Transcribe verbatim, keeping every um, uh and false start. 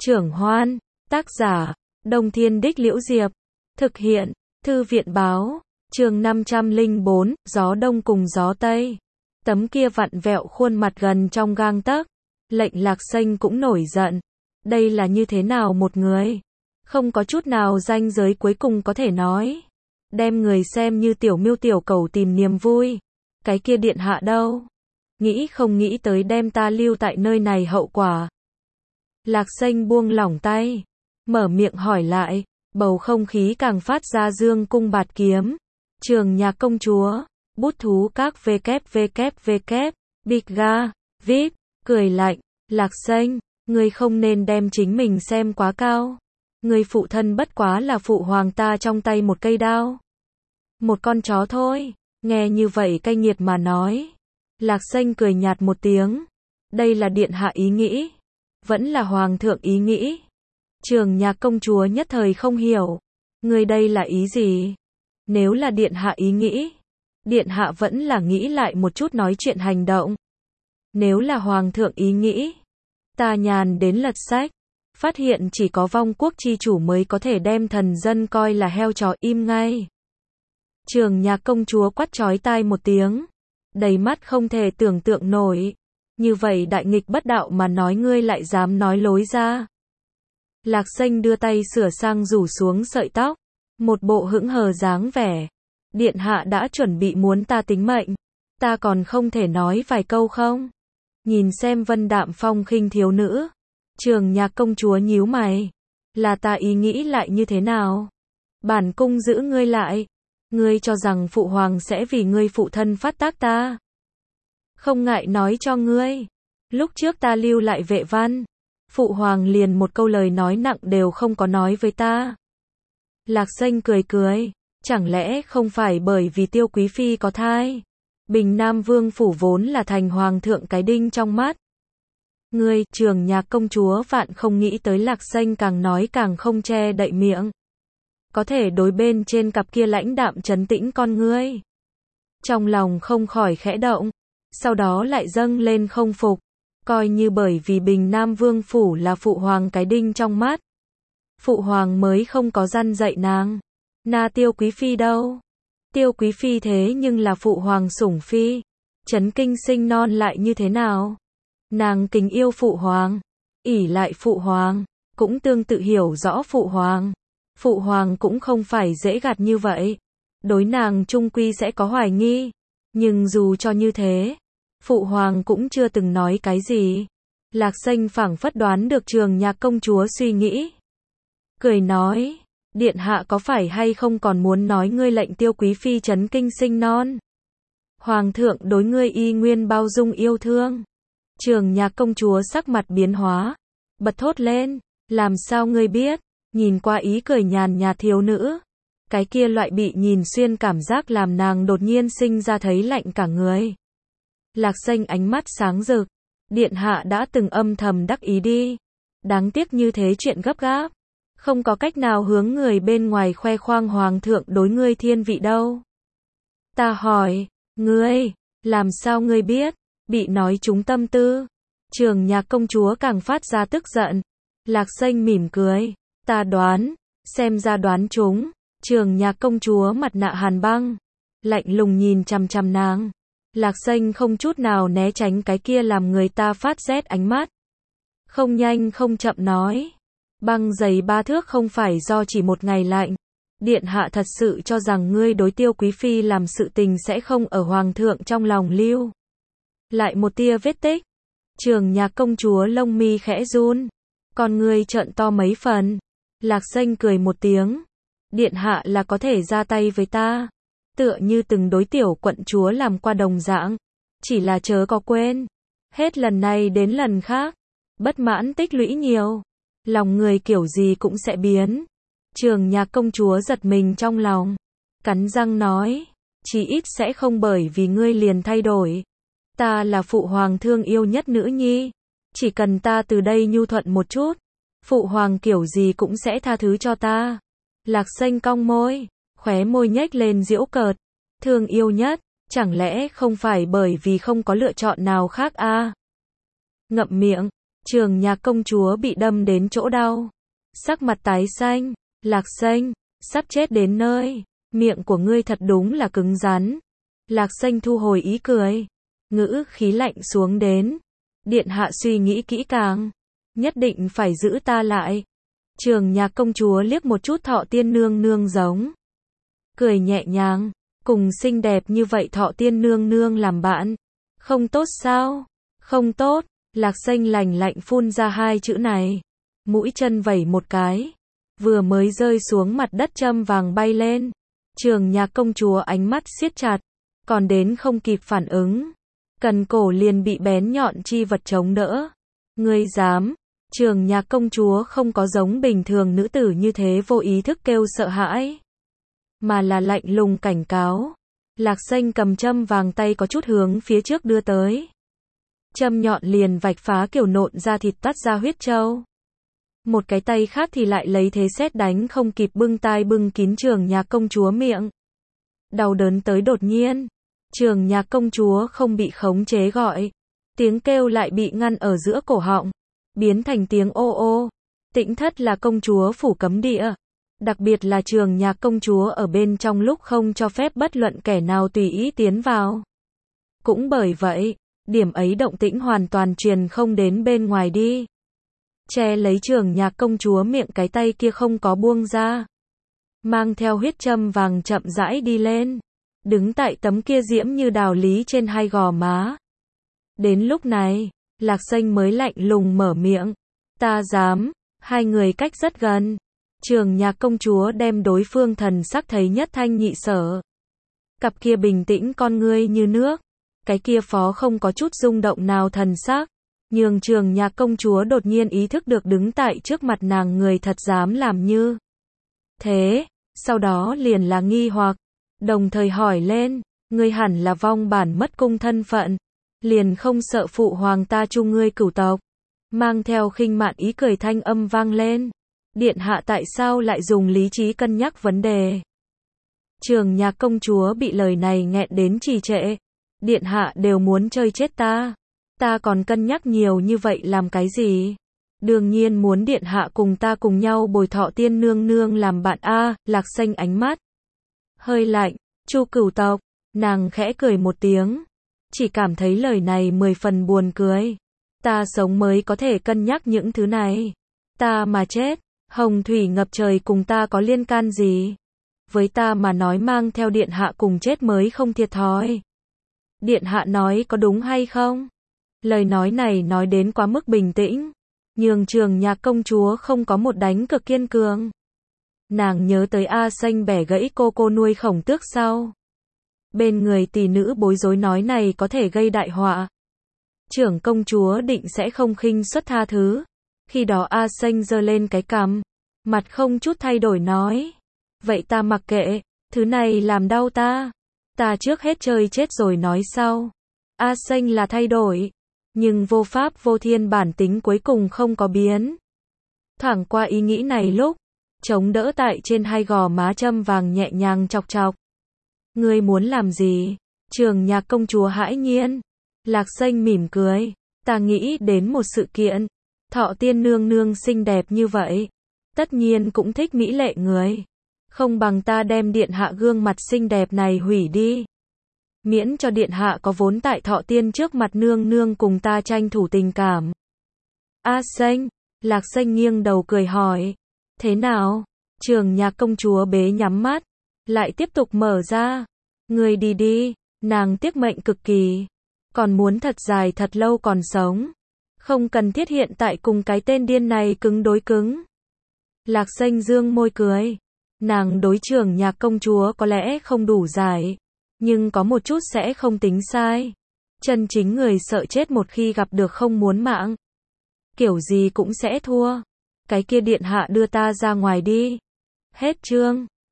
Trưởng Hoan, tác giả, Đông Thiên Đích Liễu Diệp, thực hiện, Thư viện báo, chương năm trăm lẻ bốn, gió đông cùng gió tây. Tấm kia vặn vẹo khuôn mặt gần trong gang tấc, lệnh Lạc Sanh cũng nổi giận. Đây là như thế nào một người? Không có chút nào ranh giới cuối cùng có thể nói. Đem người xem như tiểu miêu tiểu cầu tìm niềm vui. Cái kia điện hạ đâu? Nghĩ không nghĩ tới đem ta lưu tại nơi này hậu quả. Lạc Sanh buông lỏng tay, mở miệng hỏi lại, bầu không khí càng phát ra dương cung bạt kiếm. Trường Nhạc công chúa, bút thú các vê kép vê kép vê kép, bịt ga, vít, cười lạnh, Lạc Sanh, ngươi không nên đem chính mình xem quá cao. Ngươi phụ thân bất quá là phụ hoàng ta trong tay một cây đao. Một con chó thôi, nghe như vậy cay nghiệt mà nói. Lạc Sanh cười nhạt một tiếng, đây là điện hạ ý nghĩ, vẫn là hoàng thượng ý nghĩ. Trường Nhạc công chúa nhất thời không hiểu, ngươi đây là ý gì? Nếu là điện hạ ý nghĩ, điện hạ vẫn là nghĩ lại một chút nói chuyện hành động. Nếu là hoàng thượng ý nghĩ, ta nhàn đến lật sách, phát hiện chỉ có vong quốc chi chủ mới có thể đem thần dân coi là heo chó, im ngay. Trường Nhạc công chúa quát chói tai một tiếng, đầy mắt không thể tưởng tượng nổi. Như vậy đại nghịch bất đạo mà nói ngươi lại dám nói lối ra. Lạc Sanh đưa tay sửa sang rủ xuống sợi tóc, một bộ hững hờ dáng vẻ. Điện hạ đã chuẩn bị muốn ta tính mệnh, ta còn không thể nói vài câu không? Nhìn xem Vân Đạm Phong khinh thiếu nữ. Trường Nhạc công chúa nhíu mày, là ta ý nghĩ lại như thế nào? Bản cung giữ ngươi lại, ngươi cho rằng phụ hoàng sẽ vì ngươi phụ thân phát tác ta? Không ngại nói cho ngươi, lúc trước ta lưu lại Vệ Văn, phụ hoàng liền một câu lời nói nặng đều không có nói với ta. Lạc Sanh cười cười, chẳng lẽ không phải bởi vì Tiêu Quý Phi có thai? Bình Nam Vương phủ vốn là thành hoàng thượng cái đinh trong mắt. Ngươi, Trường Nhạc công chúa vạn không nghĩ tới Lạc Sanh càng nói càng không che đậy miệng. Có thể đối bên trên cặp kia lãnh đạm trấn tĩnh con ngươi. Trong lòng không khỏi khẽ động, sau đó lại dâng lên không phục, coi như bởi vì Bình Nam Vương phủ là phụ hoàng cái đinh trong mắt. Phụ hoàng mới không có răn dạy nàng. Na Tiêu Quý Phi đâu? Tiêu Quý Phi thế nhưng là phụ hoàng sủng phi. Chấn kinh sinh non lại như thế nào? Nàng kính yêu phụ hoàng, ỷ lại phụ hoàng, cũng tương tự hiểu rõ phụ hoàng. Phụ hoàng cũng không phải dễ gạt như vậy. Đối nàng chung quy sẽ có hoài nghi. Nhưng dù cho như thế, phụ hoàng cũng chưa từng nói cái gì. Lạc Sanh phảng phất đoán được Trường Nhạc công chúa suy nghĩ. Cười nói, điện hạ có phải hay không còn muốn nói ngươi lệnh Tiêu Quý Phi chấn kinh sinh non? Hoàng thượng đối ngươi y nguyên bao dung yêu thương. Trường Nhạc công chúa sắc mặt biến hóa, bật thốt lên, làm sao ngươi biết? Nhìn qua ý cười nhàn nhạt thiếu nữ, cái kia loại bị nhìn xuyên cảm giác làm nàng đột nhiên sinh ra thấy lạnh cả người. Lạc Sanh ánh mắt sáng rực, điện hạ đã từng âm thầm đắc ý đi. Đáng tiếc như thế chuyện gấp gáp, không có cách nào hướng người bên ngoài khoe khoang hoàng thượng đối ngươi thiên vị đâu. Ta hỏi, ngươi, làm sao ngươi biết? Bị nói trúng tâm tư. Trường Nhạc công chúa càng phát ra tức giận. Lạc Sanh mỉm cười, ta đoán, xem ra đoán trúng. Trường Nhạc công chúa mặt nạ hàn băng, lạnh lùng nhìn chằm chằm nàng. Lạc Sanh không chút nào né tránh cái kia làm người ta phát rét ánh mắt. Không nhanh không chậm nói, băng dày ba thước không phải do chỉ một ngày lạnh. Điện hạ thật sự cho rằng ngươi đối Tiêu Quý Phi làm sự tình sẽ không ở hoàng thượng trong lòng lưu lại một tia vết tích. Trường Nhạc công chúa lông mi khẽ run, con ngươi trợn to mấy phần. Lạc Sanh cười một tiếng, điện hạ là có thể ra tay với ta, tựa như từng đối tiểu quận chúa làm qua đồng dạng, chỉ là chớ có quên, hết lần này đến lần khác, bất mãn tích lũy nhiều, lòng người kiểu gì cũng sẽ biến. Trường Nhạc công chúa giật mình trong lòng, cắn răng nói, chí ít sẽ không bởi vì ngươi liền thay đổi. Ta là phụ hoàng thương yêu nhất nữ nhi, chỉ cần ta từ đây nhu thuận một chút, phụ hoàng kiểu gì cũng sẽ tha thứ cho ta. Lạc Sanh cong môi, khóe môi nhếch lên giễu cợt, thương yêu nhất, chẳng lẽ không phải bởi vì không có lựa chọn nào khác à? Ngậm miệng, Trường Nhạc công chúa bị đâm đến chỗ đau. Sắc mặt tái xanh. Lạc Xanh, sắp chết đến nơi. Miệng của ngươi thật đúng là cứng rắn. Lạc Xanh thu hồi ý cười. Ngữ khí lạnh xuống đến. Điện hạ suy nghĩ kỹ càng. Nhất định phải giữ ta lại. Trường Nhạc công chúa liếc một chút Thọ Tiên nương nương giống. Cười nhẹ nhàng. Cùng xinh đẹp như vậy Thọ Tiên nương nương làm bạn. Không tốt sao? Không tốt. Lạc Xanh lành lạnh phun ra hai chữ này. Mũi chân vẩy một cái. Vừa mới rơi xuống mặt đất châm vàng bay lên. Trường Nhạc công chúa ánh mắt siết chặt. Còn đến không kịp phản ứng. Cần cổ liền bị bén nhọn chi vật chống đỡ. Ngươi dám. Trường Nhạc công chúa không có giống bình thường nữ tử như thế vô ý thức kêu sợ hãi. Mà là lạnh lùng cảnh cáo. Lạc Xanh cầm châm vàng tay có chút hướng phía trước đưa tới. Châm nhọn liền vạch phá kiểu nộn ra thịt tắt ra huyết châu. Một cái tay khác thì lại lấy thế sét đánh không kịp bưng tai bưng kín Trường Nhạc công chúa miệng. Đau đớn tới đột nhiên. Trường Nhạc công chúa không bị khống chế gọi. Tiếng kêu lại bị ngăn ở giữa cổ họng. Biến thành tiếng ô ô. Tĩnh thất là công chúa phủ cấm địa. Đặc biệt là Trường Nhạc công chúa ở bên trong lúc không cho phép bất luận kẻ nào tùy ý tiến vào. Cũng bởi vậy, điểm ấy động tĩnh hoàn toàn truyền không đến bên ngoài đi. Che lấy Trường Nhạc công chúa miệng cái tay kia không có buông ra. Mang theo huyết châm vàng chậm rãi đi lên. Đứng tại tấm kia diễm như đào lý trên hai gò má. Đến lúc này, Lạc Xanh mới lạnh lùng mở miệng. Ta dám. Hai người cách rất gần. Trường Nhạc công chúa đem đối phương thần sắc thấy nhất thanh nhị sở. Cặp kia bình tĩnh con ngươi như nước. Cái kia phó không có chút rung động nào thần sắc. Nhưng Trường Nhạc công chúa đột nhiên ý thức được đứng tại trước mặt nàng người thật dám làm như thế. Sau đó liền là nghi hoặc. Đồng thời hỏi lên. Ngươi hẳn là vong bản mất cung thân phận. Liền không sợ phụ hoàng ta chu ngươi cửu tộc. Mang theo khinh mạn ý cười thanh âm vang lên. Điện hạ tại sao lại dùng lý trí cân nhắc vấn đề? Trường Nhạc công chúa bị lời này nghẹn đến trì trệ. Điện hạ đều muốn chơi chết ta. Ta còn cân nhắc nhiều như vậy làm cái gì? Đương nhiên muốn điện hạ cùng ta cùng nhau bồi Thọ Tiên nương nương làm bạn a. Lạc Xanh ánh mắt hơi lạnh. Chu cửu tộc. Nàng khẽ cười một tiếng. Chỉ cảm thấy lời này mười phần buồn cười. Ta sống mới có thể cân nhắc những thứ này. Ta mà chết. Hồng thủy ngập trời cùng ta có liên can gì? Với ta mà nói mang theo điện hạ cùng chết mới không thiệt thòi. Điện hạ nói có đúng hay không? Lời nói này nói đến quá mức bình tĩnh. Nhưng Trường Nhạc công chúa không có một đánh cực kiên cường. Nàng nhớ tới A Xanh bẻ gãy cô cô nuôi khổng tước sau. Bên người tỷ nữ bối rối nói này có thể gây đại họa. Trưởng công chúa định sẽ không khinh suất tha thứ. Khi đó A Xanh giơ lên cái cằm, mặt không chút thay đổi nói. Vậy ta mặc kệ, thứ này làm đau ta. Ta trước hết chơi chết rồi nói sau. A Xanh là thay đổi. Nhưng vô pháp vô thiên bản tính cuối cùng không có biến. Thoảng qua ý nghĩ này lúc, chống đỡ tại trên hai gò má châm vàng nhẹ nhàng chọc chọc. Ngươi muốn làm gì? Trường Nhạc công chúa hãi nhiên. Lạc Xanh mỉm cười. Ta nghĩ đến một sự kiện. Thọ Tiên nương nương xinh đẹp như vậy. Tất nhiên cũng thích mỹ lệ người. Không bằng ta đem điện hạ gương mặt xinh đẹp này hủy đi. Miễn cho điện hạ có vốn tại Thọ Tiên trước mặt nương nương cùng ta tranh thủ tình cảm. A Xanh. Lạc Xanh nghiêng đầu cười hỏi. Thế nào? Trường Nhạc công chúa bế nhắm mắt. Lại tiếp tục mở ra. Ngươi đi đi. Nàng tiếc mệnh cực kỳ. Còn muốn thật dài thật lâu còn sống. Không cần thiết hiện tại cùng cái tên điên này cứng đối cứng. Lạc Xanh dương môi cười. Nàng đối Trường Nhạc công chúa có lẽ không đủ giải. Nhưng có một chút sẽ không tính sai. Chân chính người sợ chết một khi gặp được không muốn mạng. Kiểu gì cũng sẽ thua. Cái kia điện hạ đưa ta ra ngoài đi. Hết chương.